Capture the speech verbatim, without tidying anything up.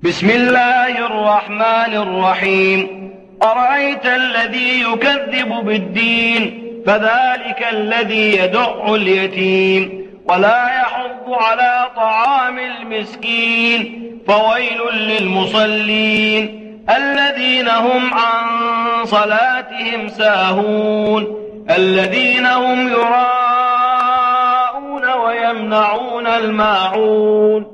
بسم الله الرحمن الرحيم. أرأيت الذي يكذب بالدين فذلك الذي يدع اليتيم ولا يحض على طعام المسكين فويل للمصلين الذين هم عن صلاتهم ساهون الذين هم يراءون ويمنعون الماعون